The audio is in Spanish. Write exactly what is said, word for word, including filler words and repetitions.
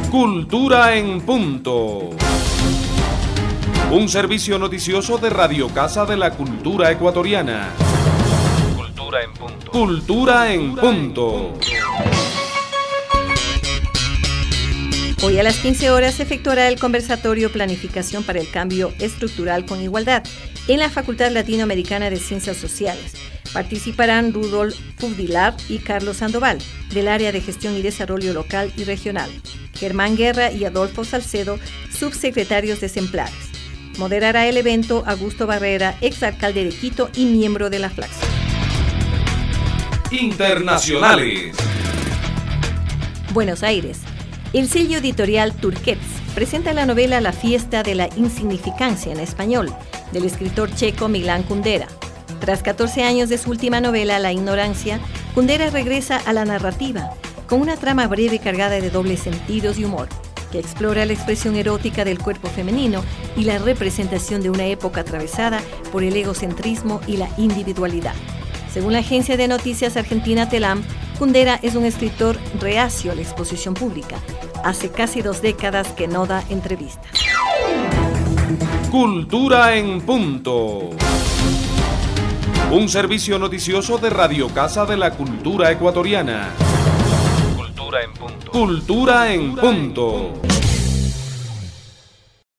Cultura en Punto. Un servicio noticioso de Radio Casa de la Cultura Ecuatoriana. Cultura en Punto. Cultura en Punto. Hoy a las quince horas se efectuará el conversatorio Planificación para el Cambio Estructural con Igualdad en la Facultad Latinoamericana de Ciencias Sociales. Participarán Rudolf Fudilar y Carlos Sandoval, del área de Gestión y Desarrollo Local y Regional, Germán Guerra y Adolfo Salcedo, subsecretarios de Semplares. Moderará el evento Augusto Barrera, exalcalde de Quito y miembro de la Flaxo. Internacionales. Buenos Aires. El sello editorial Turquets presenta la novela La fiesta de la insignificancia en español, del escritor checo Milan Kundera. Tras catorce años de su última novela, La ignorancia, Kundera regresa a la narrativa, con una trama breve cargada de dobles sentidos y humor, que explora la expresión erótica del cuerpo femenino y la representación de una época atravesada por el egocentrismo y la individualidad. Según la agencia de noticias argentina Telam, Kundera es un escritor reacio a la exposición pública. Hace casi dos décadas que no da entrevistas. Cultura en Punto. Un servicio noticioso de Radio Casa de la Cultura Ecuatoriana. Cultura en Punto. Cultura en Punto.